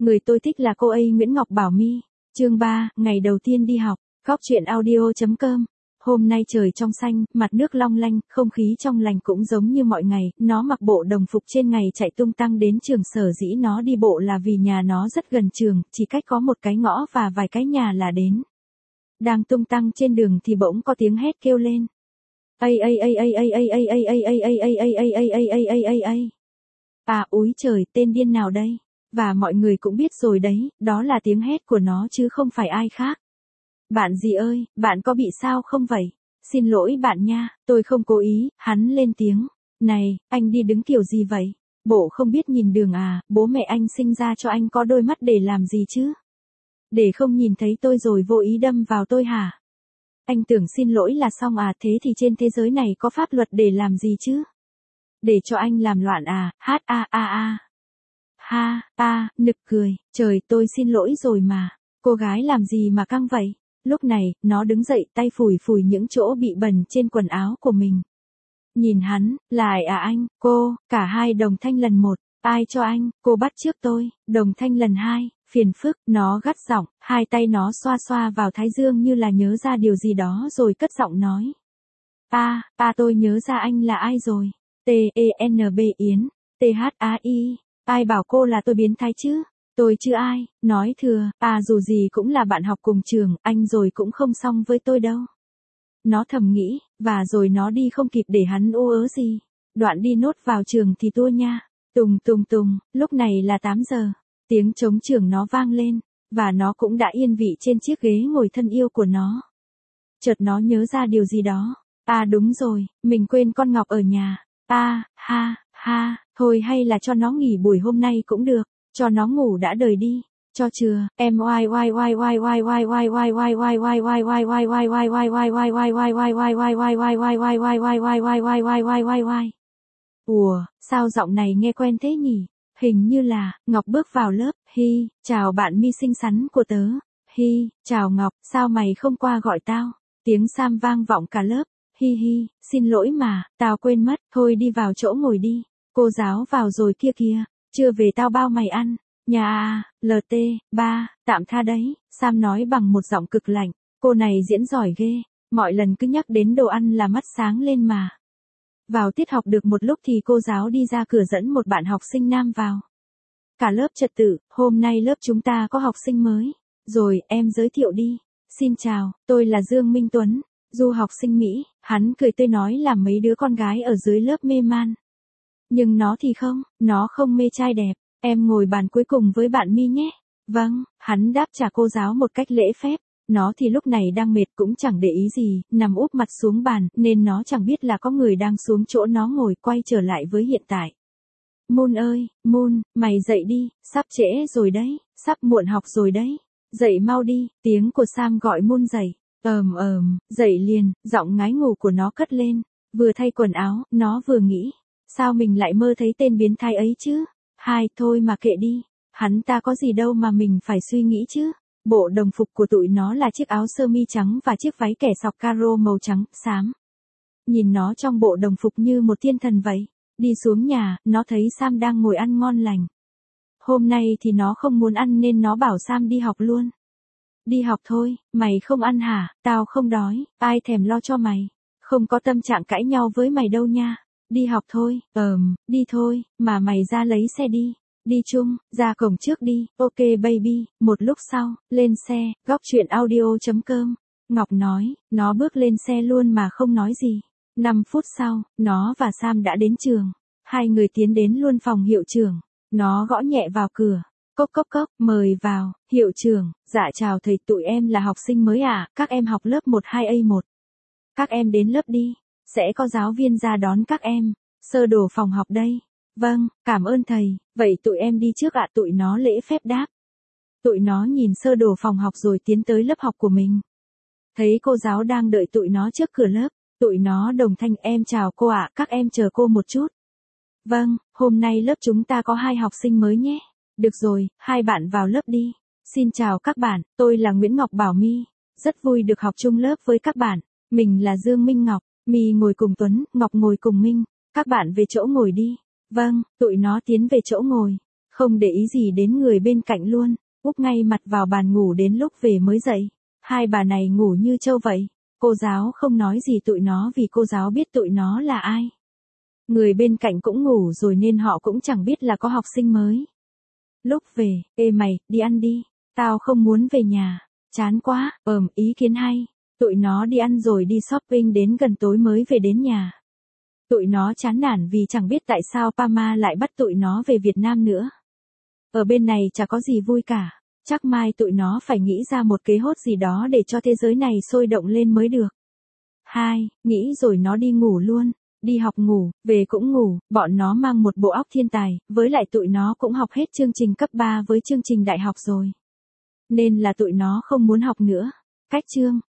Người tôi thích là cô ấy Nguyễn Ngọc Bảo My. Chương 3, ngày đầu tiên đi học. Góc truyện audio.com. Hôm nay trời trong xanh, mặt nước long lanh, không khí trong lành cũng giống như mọi ngày, nó mặc bộ đồng phục trên ngày chạy tung tăng đến trường, sở dĩ nó đi bộ là vì nhà nó rất gần trường, chỉ cách có một cái ngõ và vài cái nhà là đến. Đang tung tăng trên đường thì bỗng có tiếng hét kêu lên. À úi trời, tên điên nào đây? Và mọi người cũng biết rồi đấy, đó là tiếng hét của nó chứ không phải ai khác. Bạn gì ơi, bạn có bị sao không vậy? Xin lỗi bạn nha, tôi không cố ý, hắn lên tiếng. Này, anh đi đứng kiểu gì vậy? Bộ không biết nhìn đường à, bố mẹ anh sinh ra cho anh có đôi mắt để làm gì chứ? Để không nhìn thấy tôi rồi vô ý đâm vào tôi hả? Anh tưởng xin lỗi là xong à, thế thì trên thế giới này có pháp luật để làm gì chứ? Để cho anh làm loạn à, nực cười, trời tôi xin lỗi rồi mà, cô gái làm gì mà căng vậy? Lúc này, nó đứng dậy tay phủi phủi những chỗ bị bẩn trên quần áo của mình. Nhìn hắn, lại à anh, cô, cả hai đồng thanh lần một, ai cho anh, cô bắt trước tôi, đồng thanh lần hai, phiền phức, nó gắt giọng, hai tay nó xoa xoa vào thái dương như là nhớ ra điều gì đó rồi cất giọng nói. Tôi nhớ ra anh là ai rồi, T-E-N-B Yến, T-H-A-I, ai bảo cô là tôi biến thái chứ? Tôi chứ ai, nói thừa, dù gì cũng là bạn học cùng trường, anh rồi cũng không xong với tôi đâu. Nó thầm nghĩ, và rồi nó đi không kịp để hắn ú ớ gì. Đoạn đi nốt vào trường thì tua nha. Tùng, lúc này là 8 giờ. Tiếng trống trường nó vang lên, và nó cũng đã yên vị trên chiếc ghế ngồi thân yêu của nó. Chợt nó nhớ ra điều gì đó. Đúng rồi, mình quên con Ngọc ở nhà. Thôi hay là cho nó nghỉ buổi hôm nay cũng được. Cho nó ngủ đã đời đi, cho chừa, em Ủa, sao giọng này nghe quen thế nhỉ? Hình như là, Ngọc bước vào lớp, hi, chào bạn My xinh xắn của tớ, hi, chào Ngọc, sao mày không qua gọi tao? Tiếng Sam vang vọng cả lớp, hi, xin lỗi mà, tao quên mất, thôi đi vào chỗ ngồi đi, cô giáo vào rồi kia kìa. Chưa về tao bao mày ăn. Nhà LT, tạm tha đấy, Sam nói bằng một giọng cực lạnh, cô này diễn giỏi ghê, mọi lần cứ nhắc đến đồ ăn là mắt sáng lên mà. Vào tiết học được một lúc thì cô giáo đi ra cửa dẫn một bạn học sinh nam vào. Cả lớp trật tự, hôm nay lớp chúng ta có học sinh mới. Rồi, em giới thiệu đi. Xin chào, tôi là Dương Minh Tuấn, du học sinh Mỹ, hắn cười tươi nói làm mấy đứa con gái ở dưới lớp mê man. Nhưng nó thì không, nó không mê trai đẹp, em ngồi bàn cuối cùng với bạn My nhé. Vâng, hắn đáp trả cô giáo một cách lễ phép, nó thì lúc này đang mệt cũng chẳng để ý gì, nằm úp mặt xuống bàn, nên nó chẳng biết là có người đang xuống chỗ nó ngồi quay trở lại với hiện tại. Moon ơi, Moon, mày dậy đi, sắp trễ rồi đấy, sắp muộn học rồi đấy, dậy mau đi, tiếng của Sam gọi Moon dậy, dậy liền, giọng ngái ngủ của nó cất lên, vừa thay quần áo, nó vừa nghĩ. Sao mình lại mơ thấy tên biến thái ấy chứ? Thôi mà kệ đi. Hắn ta có gì đâu mà mình phải suy nghĩ chứ. Bộ đồng phục của tụi nó là chiếc áo sơ mi trắng và chiếc váy kẻ sọc caro màu trắng, xám. Nhìn nó trong bộ đồng phục như một thiên thần vậy. Đi xuống nhà, nó thấy Sam đang ngồi ăn ngon lành. Hôm nay thì nó không muốn ăn nên nó bảo Sam đi học luôn. Đi học thôi, mày không ăn hả? Tao không đói, ai thèm lo cho mày. Không có tâm trạng cãi nhau với mày đâu nha. Đi học thôi, đi thôi, mà mày ra lấy xe đi. Đi chung, ra cổng trước đi, ok baby. Một lúc sau, lên xe, góc truyện audio.com. Ngọc nói, nó bước lên xe luôn mà không nói gì. 5 phút sau, nó và Sam đã đến trường. Hai người tiến đến luôn phòng hiệu trưởng. Nó gõ nhẹ vào cửa. Cốc, mời vào, hiệu trưởng. Dạ chào thầy, tụi em là học sinh mới à, các em học lớp 12A1. Các em đến lớp đi. Sẽ có giáo viên ra đón các em. Sơ đồ phòng học đây. Vâng, cảm ơn thầy. Vậy tụi em đi trước ạ. Tụi nó lễ phép đáp. Tụi nó nhìn sơ đồ phòng học rồi tiến tới lớp học của mình. Thấy cô giáo đang đợi tụi nó trước cửa lớp. Tụi nó đồng thanh em chào cô ạ. Các em chờ cô một chút. Vâng, hôm nay lớp chúng ta có 2 học sinh mới nhé. Được rồi, 2 bạn vào lớp đi. Xin chào các bạn, tôi là Nguyễn Ngọc Bảo My. Rất vui được học chung lớp với các bạn. Mình là Dương Minh Ngọc. My ngồi cùng Tuấn, Ngọc ngồi cùng Minh. Các bạn về chỗ ngồi đi. Vâng, tụi nó tiến về chỗ ngồi. Không để ý gì đến người bên cạnh luôn, úp ngay mặt vào bàn ngủ đến lúc về mới dậy. Hai bà này ngủ như trâu vậy. Cô giáo không nói gì tụi nó vì cô giáo biết tụi nó là ai. Người bên cạnh cũng ngủ rồi nên họ cũng chẳng biết là có học sinh mới. Lúc về, ê mày, đi ăn đi. Tao không muốn về nhà. Chán quá, ý kiến hay. Tụi nó đi ăn rồi đi shopping đến gần tối mới về đến nhà. Tụi nó chán nản vì chẳng biết tại sao Pama lại bắt tụi nó về Việt Nam nữa. Ở bên này chả có gì vui cả. Chắc mai tụi nó phải nghĩ ra một kế hốt gì đó để cho thế giới này sôi động lên mới được. 2. Nghĩ rồi nó đi ngủ luôn. Đi học ngủ, về cũng ngủ, bọn nó mang một bộ óc thiên tài, với lại tụi nó cũng học hết chương trình cấp 3 với chương trình đại học rồi. Nên là tụi nó không muốn học nữa. Cách chương